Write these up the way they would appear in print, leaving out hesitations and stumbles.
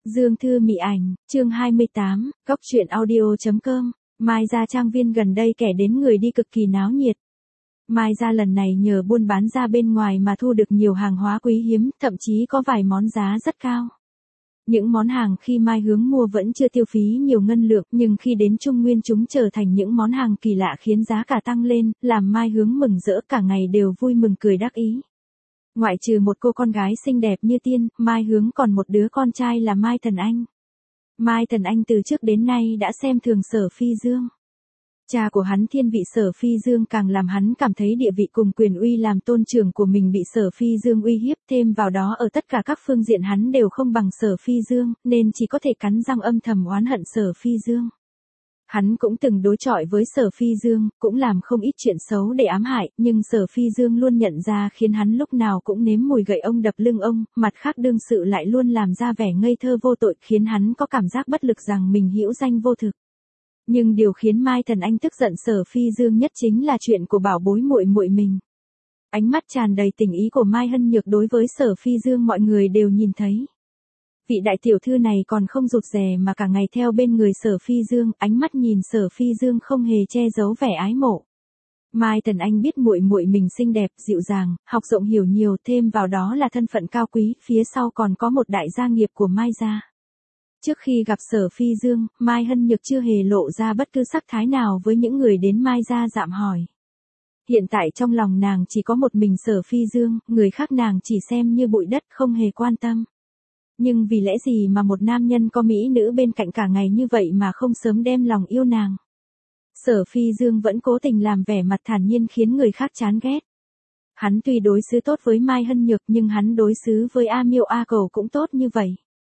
Dương Thư Mị Ảnh, chương 28, Góc truyện audio.com. Mai Gia trang viên gần đây kẻ đến người đi cực kỳ náo nhiệt. Mai Gia lần này nhờ buôn bán ra bên ngoài mà thu được nhiều hàng hóa quý hiếm, thậm chí có vài món giá rất cao. Những món hàng khi Mai Hướng mua vẫn chưa tiêu phí nhiều ngân lượng, nhưng khi đến Trung Nguyên chúng trở thành những món hàng kỳ lạ khiến giá cả tăng lên, làm Mai Hướng mừng rỡ cả ngày đều vui mừng cười đắc ý. Ngoại trừ một cô con gái xinh đẹp như tiên, Mai Hướng còn một đứa con trai là Mai Thần Anh. Mai Thần Anh từ trước đến nay đã xem thường Sở Phi Dương. Cha của hắn thiên vị Sở Phi Dương càng làm hắn cảm thấy địa vị cùng quyền uy làm tôn trưởng của mình bị Sở Phi Dương uy hiếp, thêm vào đó ở tất cả các phương diện hắn đều không bằng Sở Phi Dương, nên chỉ có thể cắn răng âm thầm oán hận Sở Phi Dương. Hắn cũng từng đối chọi với Sở Phi Dương, cũng làm không ít chuyện xấu để ám hại, nhưng Sở Phi Dương luôn nhận ra khiến hắn lúc nào cũng nếm mùi gậy ông đập lưng ông, mặt khác đương sự lại luôn làm ra vẻ ngây thơ vô tội khiến hắn có cảm giác bất lực rằng mình hữu danh vô thực. Nhưng điều khiến Mai Thần Anh tức giận Sở Phi Dương nhất chính là chuyện của bảo bối muội muội mình. Ánh mắt tràn đầy tình ý của Mai Hân Nhược đối với Sở Phi Dương mọi người đều nhìn thấy. Vị đại tiểu thư này còn không rụt rè mà cả ngày theo bên người Sở Phi Dương, ánh mắt nhìn Sở Phi Dương không hề che giấu vẻ ái mộ. Mai Thần Anh biết muội muội mình xinh đẹp, dịu dàng, học rộng hiểu nhiều, thêm vào đó là thân phận cao quý, phía sau còn có một đại gia nghiệp của Mai gia. Trước khi gặp Sở Phi Dương, Mai Hân Nhược chưa hề lộ ra bất cứ sắc thái nào với những người đến Mai gia dạm hỏi. Hiện tại trong lòng nàng chỉ có một mình Sở Phi Dương, người khác nàng chỉ xem như bụi đất không hề quan tâm. Nhưng vì lẽ gì mà một nam nhân có mỹ nữ bên cạnh cả ngày như vậy mà không sớm đem lòng yêu nàng? Sở Phi Dương vẫn cố tình làm vẻ mặt thản nhiên khiến người khác chán ghét. Hắn tuy đối xử tốt với Mai Hân Nhược nhưng hắn đối xử với A Miêu A Cầu cũng tốt như vậy.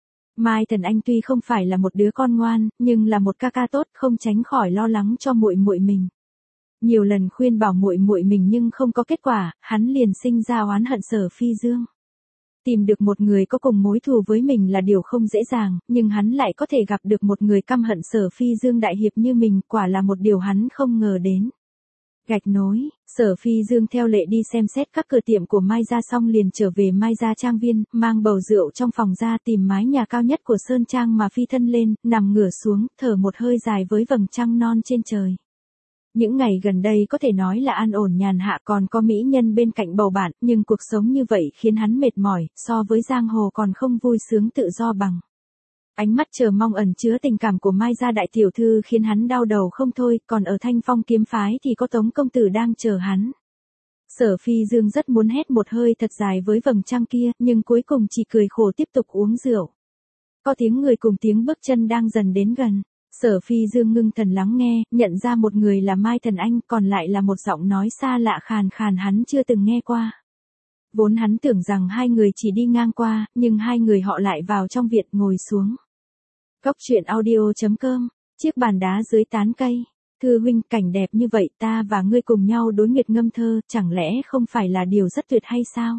Mai Thần Anh tuy không phải là một đứa con ngoan, nhưng là một ca ca tốt, không tránh khỏi lo lắng cho muội muội mình. Nhiều lần khuyên bảo muội muội mình nhưng không có kết quả, hắn liền sinh ra oán hận Sở Phi Dương. Tìm được một người có cùng mối thù với mình là điều không dễ dàng, nhưng hắn lại có thể gặp được một người căm hận Sở Phi Dương đại hiệp như mình, quả là một điều hắn không ngờ đến. Gạch nối, Sở Phi Dương theo lệ đi xem xét các cửa tiệm của Mai Gia xong liền trở về Mai Gia trang viên, mang bầu rượu trong phòng ra tìm mái nhà cao nhất của Sơn Trang mà phi thân lên, nằm ngửa xuống, thở một hơi dài với vầng trăng non trên trời. Những ngày gần đây có thể nói là an ổn nhàn hạ, còn có mỹ nhân bên cạnh bầu bạn, nhưng cuộc sống như vậy khiến hắn mệt mỏi, so với giang hồ còn không vui sướng tự do bằng. Ánh mắt chờ mong ẩn chứa tình cảm của Mai Gia đại tiểu thư khiến hắn đau đầu không thôi, còn ở Thanh Phong kiếm phái thì có Tống công tử đang chờ hắn. Sở Phi Dương rất muốn hét một hơi thật dài với vầng trăng kia, nhưng cuối cùng chỉ cười khổ tiếp tục uống rượu. Có tiếng người cùng tiếng bước chân đang dần đến gần. Sở Phi Dương ngưng thần lắng nghe, nhận ra một người là Mai Thần Anh, còn lại là một giọng nói xa lạ khàn khàn hắn chưa từng nghe qua. Vốn hắn tưởng rằng hai người chỉ đi ngang qua, nhưng hai người họ lại vào trong viện ngồi xuống. Góc truyện audio.com, chiếc bàn đá dưới tán cây. Thư huynh, cảnh đẹp như vậy ta và ngươi cùng nhau đối nguyệt ngâm thơ, chẳng lẽ không phải là điều rất tuyệt hay sao?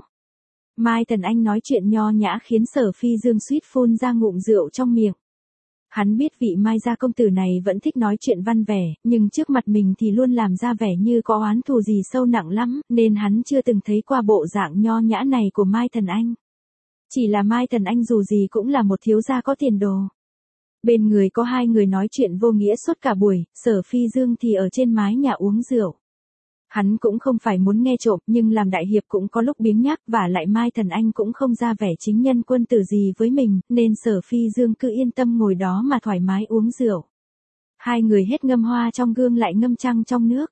Mai Thần Anh nói chuyện nho nhã khiến Sở Phi Dương suýt phun ra ngụm rượu trong miệng. Hắn biết vị Mai Gia công tử này vẫn thích nói chuyện văn vẻ, nhưng trước mặt mình thì luôn làm ra vẻ như có oán thù gì sâu nặng lắm, nên hắn chưa từng thấy qua bộ dạng nho nhã này của Mai Thần Anh. Chỉ là Mai Thần Anh dù gì cũng là một thiếu gia có tiền đồ. Bên người có hai người nói chuyện vô nghĩa suốt cả buổi, Sở Phi Dương thì ở trên mái nhà uống rượu. Hắn cũng không phải muốn nghe trộm, nhưng làm đại hiệp cũng có lúc biếng nhác, và lại Mai Thần Anh cũng không ra vẻ chính nhân quân tử gì với mình, nên Sở Phi Dương cứ yên tâm ngồi đó mà thoải mái uống rượu. Hai người hết ngâm hoa trong gương lại ngâm trăng trong nước.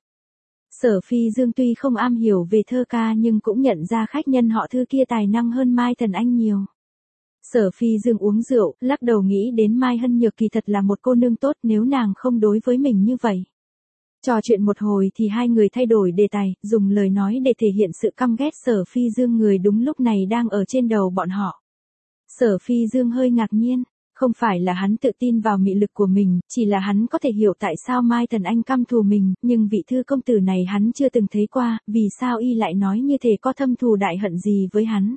Sở Phi Dương tuy không am hiểu về thơ ca nhưng cũng nhận ra khách nhân họ Thư kia tài năng hơn Mai Thần Anh nhiều. Sở Phi Dương uống rượu, lắc đầu nghĩ đến Mai Hân Nhược kỳ thật là một cô nương tốt nếu nàng không đối với mình như vậy. Trò chuyện một hồi thì hai người thay đổi đề tài, dùng lời nói để thể hiện sự căm ghét Sở Phi Dương người đúng lúc này đang ở trên đầu bọn họ. Sở Phi Dương hơi ngạc nhiên, không phải là hắn tự tin vào mị lực của mình, chỉ là hắn có thể hiểu tại sao Mai Thần Anh căm thù mình, nhưng vị thư công tử này hắn chưa từng thấy qua, vì sao y lại nói như thể có thâm thù đại hận gì với hắn.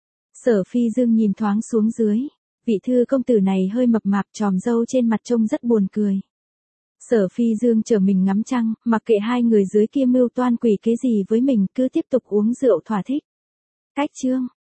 Sở Phi Dương nhìn thoáng xuống dưới, vị thư công tử này hơi mập mạp, tròm râu trên mặt trông rất buồn cười. Sở Phi Dương trở mình ngắm trăng, mặc kệ hai người dưới kia mưu toan quỷ kế gì với mình, cứ tiếp tục uống rượu thỏa thích. Cách chương